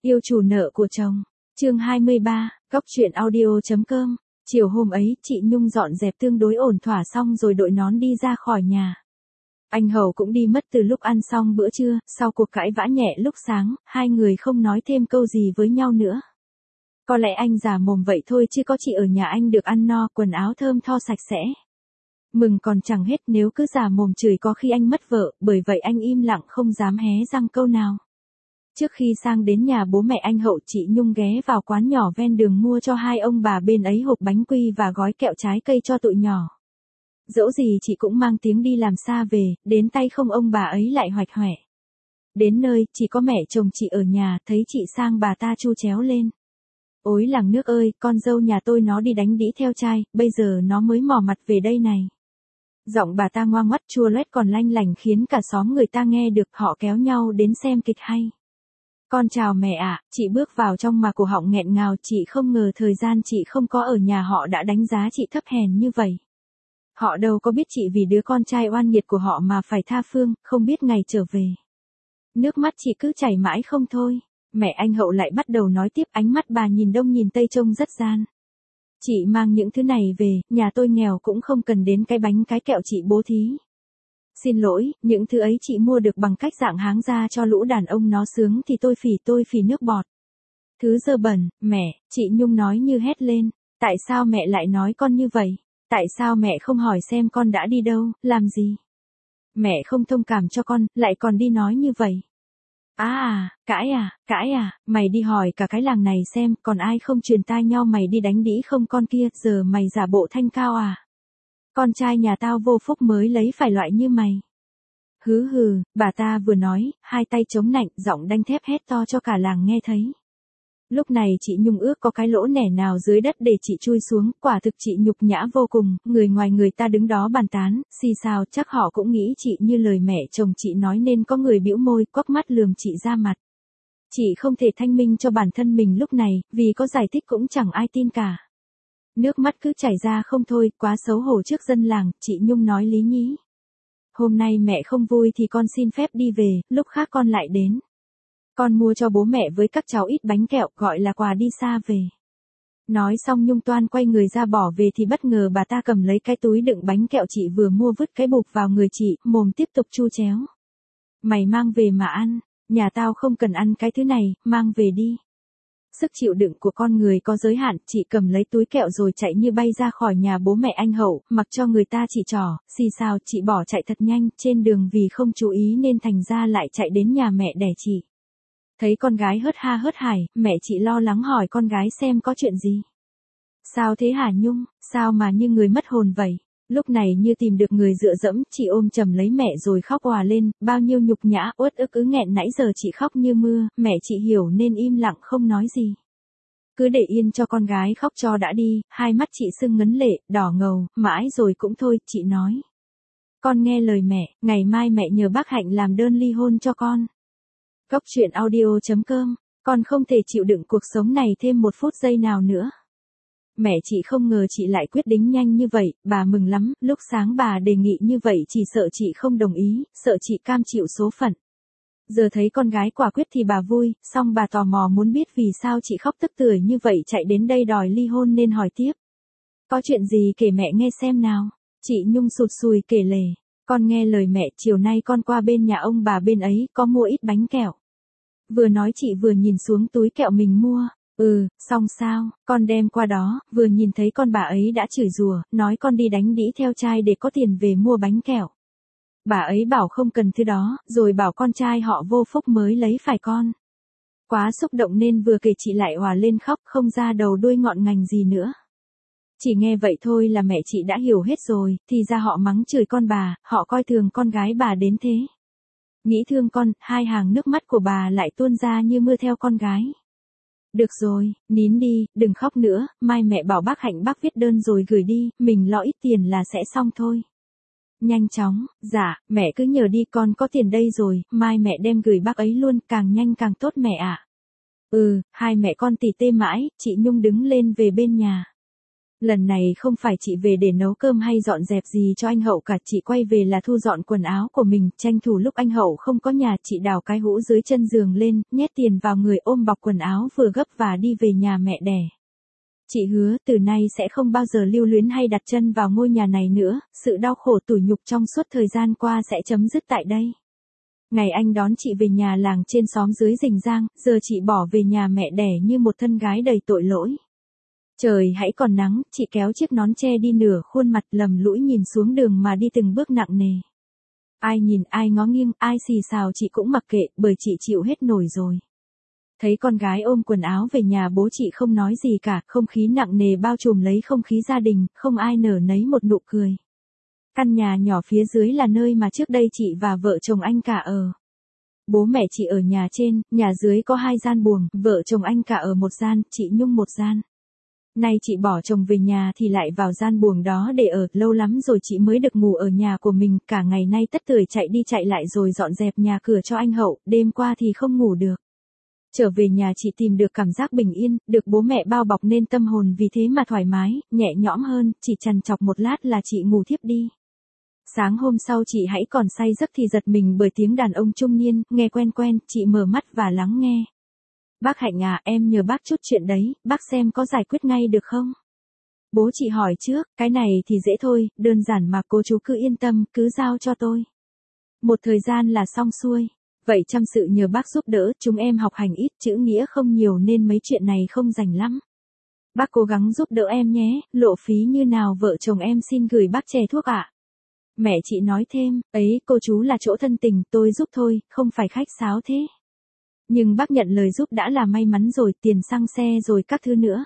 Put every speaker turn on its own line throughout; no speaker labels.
Yêu chủ nợ của chồng. Chương 23, Góc truyện audio.com. Chiều hôm ấy, chị Nhung dọn dẹp tương đối ổn thỏa xong rồi đội nón đi ra khỏi nhà. Anh Hầu cũng đi mất từ lúc ăn xong bữa trưa, sau cuộc cãi vã nhẹ lúc sáng, hai người không nói thêm câu gì với nhau nữa. Có lẽ anh giả mồm vậy thôi chứ có chị ở nhà anh được ăn no, quần áo thơm tho sạch sẽ. Mừng còn chẳng hết nếu cứ giả mồm chửi có khi anh mất vợ, bởi vậy anh im lặng không dám hé răng câu nào. Trước khi sang đến nhà bố mẹ anh Hậu, chị Nhung ghé vào quán nhỏ ven đường mua cho hai ông bà bên ấy hộp bánh quy và gói kẹo trái cây cho tụi nhỏ. Dẫu gì chị cũng mang tiếng đi làm xa về, đến tay không ông bà ấy lại hoạch hoẻ. Đến nơi, chỉ có mẹ chồng chị ở nhà, thấy chị sang bà ta chu chéo lên. Ôi làng nước ơi, con dâu nhà tôi nó đi đánh đĩ theo trai, bây giờ nó mới mò mặt về đây này. Giọng bà ta ngoang ngoắt chua loét còn lanh lành khiến cả xóm người ta nghe được, họ kéo nhau đến xem kịch hay. Con chào mẹ ạ, chị bước vào trong mà cổ họng nghẹn ngào, chị không ngờ thời gian chị không có ở nhà họ đã đánh giá chị thấp hèn như vậy. Họ đâu có biết chị vì đứa con trai oan nghiệt của họ mà phải tha phương, không biết ngày trở về. Nước mắt chị cứ chảy mãi không thôi. Mẹ anh Hậu lại bắt đầu nói tiếp, ánh mắt bà nhìn đông nhìn tây trông rất gian. Chị mang những thứ này về, nhà tôi nghèo cũng không cần đến cái bánh cái kẹo chị bố thí. Xin lỗi, những thứ ấy chị mua được bằng cách dạng háng ra cho lũ đàn ông nó sướng thì tôi phì nước bọt. Thứ dơ bẩn, mẹ, chị Nhung nói như hét lên. Tại sao mẹ lại nói con như vậy? Tại sao mẹ không hỏi xem con đã đi đâu, làm gì? Mẹ không thông cảm cho con, lại còn đi nói như vậy. Cãi à, mày đi hỏi cả cái làng này xem, còn ai không truyền tai nhau mày đi đánh đĩ không con kia, giờ mày giả bộ thanh cao à? Con trai nhà tao vô phúc mới lấy phải loại như mày. Hứ, bà ta vừa nói, hai tay chống nạnh, giọng đanh thép hét to cho cả làng nghe thấy. Lúc này chị Nhung ước có cái lỗ nẻ nào dưới đất để chị chui xuống, quả thực chị nhục nhã vô cùng, người ngoài người ta đứng đó bàn tán, xì xào, chắc họ cũng nghĩ chị như lời mẹ chồng chị nói nên có người bĩu môi, quắc mắt lườm chị ra mặt. Chị không thể thanh minh cho bản thân mình lúc này, vì có giải thích cũng chẳng ai tin cả. Nước mắt cứ chảy ra không thôi, quá xấu hổ trước dân làng, chị Nhung nói lý nhí. Hôm nay mẹ không vui thì con xin phép đi về, lúc khác con lại đến. Con mua cho bố mẹ với các cháu ít bánh kẹo, gọi là quà đi xa về. Nói xong Nhung toan quay người ra bỏ về thì bất ngờ bà ta cầm lấy cái túi đựng bánh kẹo chị vừa mua vứt cái bụp vào người chị, mồm tiếp tục chu chéo. Mày mang về mà ăn, nhà tao không cần ăn cái thứ này, mang về đi. Sức chịu đựng của con người có giới hạn, chị cầm lấy túi kẹo rồi chạy như bay ra khỏi nhà bố mẹ anh Hậu, mặc cho người ta chỉ trỏ, xì xào, chị bỏ chạy thật nhanh, trên đường vì không chú ý nên thành ra lại chạy đến nhà mẹ đẻ chị. Thấy con gái hớt ha hớt hải, mẹ chị lo lắng hỏi con gái xem có chuyện gì. Sao thế hả Nhung, sao mà như người mất hồn vậy? Lúc này như tìm được người dựa dẫm, chị ôm chầm lấy mẹ rồi khóc òa lên, bao nhiêu nhục nhã, uất ức cứ nghẹn nãy giờ chị khóc như mưa, mẹ chị hiểu nên im lặng không nói gì. Cứ để yên cho con gái khóc cho đã đi, hai mắt chị sưng ngấn lệ, đỏ ngầu, mãi rồi cũng thôi, chị nói. Con nghe lời mẹ, ngày mai mẹ nhờ bác Hạnh làm đơn ly hôn cho con. Góc truyện audio.com, con không thể chịu đựng cuộc sống này thêm một phút giây nào nữa. Mẹ chị không ngờ chị lại quyết định nhanh như vậy, bà mừng lắm, lúc sáng bà đề nghị như vậy chỉ sợ chị không đồng ý, sợ chị cam chịu số phận. Giờ thấy con gái quả quyết thì bà vui, xong bà tò mò muốn biết vì sao chị khóc tức tưởi như vậy chạy đến đây đòi ly hôn nên hỏi tiếp. Có chuyện gì kể mẹ nghe xem nào, chị Nhung sụt sùi kể lể. Con nghe lời mẹ, chiều nay con qua bên nhà ông bà bên ấy, có mua ít bánh kẹo. Vừa nói chị vừa nhìn xuống túi kẹo mình mua. Xong sao, con đem qua đó, vừa nhìn thấy con bà ấy đã chửi rủa, nói con đi đánh đĩ theo trai để có tiền về mua bánh kẹo. Bà ấy bảo không cần thứ đó, rồi bảo con trai họ vô phúc mới lấy phải con. Quá xúc động nên vừa kể chị lại òa lên khóc không ra đầu đuôi ngọn ngành gì nữa. Chỉ nghe vậy thôi là mẹ chị đã hiểu hết rồi, thì ra họ mắng chửi con bà, họ coi thường con gái bà đến thế. Nghĩ thương con, hai hàng nước mắt của bà lại tuôn ra như mưa theo con gái. Được rồi, nín đi, đừng khóc nữa, mai mẹ bảo bác Hạnh bác viết đơn rồi gửi đi, mình lo ít tiền là sẽ xong thôi. Nhanh chóng, dạ, mẹ cứ nhờ đi con có tiền đây rồi, mai mẹ đem gửi bác ấy luôn, càng nhanh càng tốt mẹ ạ. Hai mẹ con tỉ tê mãi, chị Nhung đứng lên về bên nhà. Lần này không phải chị về để nấu cơm hay dọn dẹp gì cho anh Hậu cả, chị quay về là thu dọn quần áo của mình, tranh thủ lúc anh Hậu không có nhà, chị đào cái hũ dưới chân giường lên, nhét tiền vào người ôm bọc quần áo vừa gấp và đi về nhà mẹ đẻ. Chị hứa từ nay sẽ không bao giờ lưu luyến hay đặt chân vào ngôi nhà này nữa, sự đau khổ tủi nhục trong suốt thời gian qua sẽ chấm dứt tại đây. Ngày anh đón chị về nhà làng trên xóm dưới Rình Giang, giờ chị bỏ về nhà mẹ đẻ như một thân gái đầy tội lỗi. Trời hãy còn nắng, chị kéo chiếc nón che đi nửa khuôn mặt lầm lũi nhìn xuống đường mà đi từng bước nặng nề. Ai nhìn, ai ngó nghiêng, ai xì xào chị cũng mặc kệ, bởi chị chịu hết nổi rồi. Thấy con gái ôm quần áo về nhà bố chị không nói gì cả, không khí nặng nề bao trùm lấy không khí gia đình, không ai nở nấy một nụ cười. Căn nhà nhỏ phía dưới là nơi mà trước đây chị và vợ chồng anh cả ở. Bố mẹ chị ở nhà trên, nhà dưới có 2 gian buồng, vợ chồng anh cả ở một gian, chị Nhung một gian. Nay chị bỏ chồng về nhà thì lại vào gian buồng đó để ở, lâu lắm rồi chị mới được ngủ ở nhà của mình, cả ngày nay tất tưởi chạy đi chạy lại rồi dọn dẹp nhà cửa cho anh Hậu, đêm qua thì không ngủ được. Trở về nhà chị tìm được cảm giác bình yên, được bố mẹ bao bọc nên tâm hồn vì thế mà thoải mái, nhẹ nhõm hơn, chỉ trằn trọc một lát là chị ngủ thiếp đi. Sáng hôm sau chị hãy còn say giấc thì giật mình bởi tiếng đàn ông trung niên, nghe quen quen, chị mở mắt và lắng nghe. Bác Hạnh à, em nhờ bác chút chuyện đấy, bác xem có giải quyết ngay được không? Bố chị hỏi trước, cái này thì dễ thôi, đơn giản mà cô chú cứ yên tâm, cứ giao cho tôi. Một thời gian là xong xuôi. Vậy chăm sự nhờ bác giúp đỡ, chúng em học hành ít, chữ nghĩa không nhiều nên mấy chuyện này không rành lắm. Bác cố gắng giúp đỡ em nhé, lộ phí như nào vợ chồng em xin gửi bác chè thuốc ạ. Mẹ chị nói thêm, ấy cô chú là chỗ thân tình, tôi giúp thôi, không phải khách sáo thế. Nhưng bác nhận lời giúp đã là may mắn rồi, tiền xăng xe rồi các thứ nữa.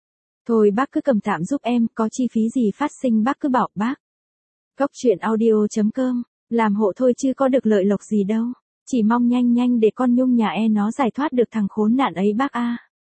Thôi bác cứ cầm tạm giúp em, có chi phí gì phát sinh bác cứ bảo bác. Cốc truyện audio.com, làm hộ thôi chứ có được lợi lộc gì đâu. Chỉ mong nhanh nhanh để con Nhung nhà nó giải thoát được thằng khốn nạn ấy bác a.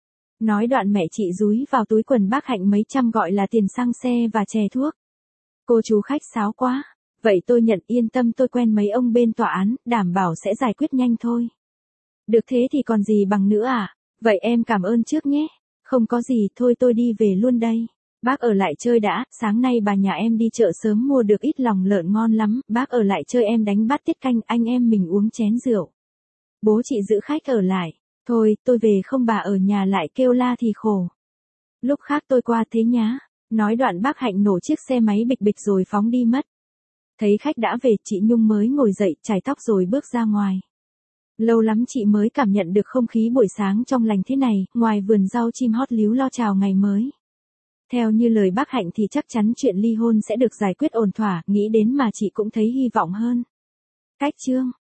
Nói đoạn mẹ chị dúi vào túi quần bác Hạnh mấy trăm gọi là tiền xăng xe và chè thuốc. Cô chú khách sáo quá. Vậy tôi nhận, yên tâm, tôi quen mấy ông bên tòa án, đảm bảo sẽ giải quyết nhanh thôi. Được thế thì còn gì bằng nữa à? Vậy em cảm ơn trước nhé. Không có gì, thôi tôi đi về luôn đây. Bác ở lại chơi đã, sáng nay bà nhà em đi chợ sớm mua được ít lòng lợn ngon lắm, bác ở lại chơi em đánh bát tiết canh, anh em mình uống chén rượu. Bố chị giữ khách ở lại. Thôi, tôi về không bà ở nhà lại kêu la thì khổ. Lúc khác tôi qua thế nhá. Nói đoạn bác Hạnh nổ chiếc xe máy bịch bịch rồi phóng đi mất. Thấy khách đã về, chị Nhung mới ngồi dậy, chải tóc rồi bước ra ngoài. Lâu lắm chị mới cảm nhận được không khí buổi sáng trong lành thế này, ngoài vườn rau chim hót líu lo chào ngày mới. Theo như lời bác Hạnh thì chắc chắn chuyện ly hôn sẽ được giải quyết ổn thỏa, nghĩ đến mà chị cũng thấy hy vọng hơn. Cách chương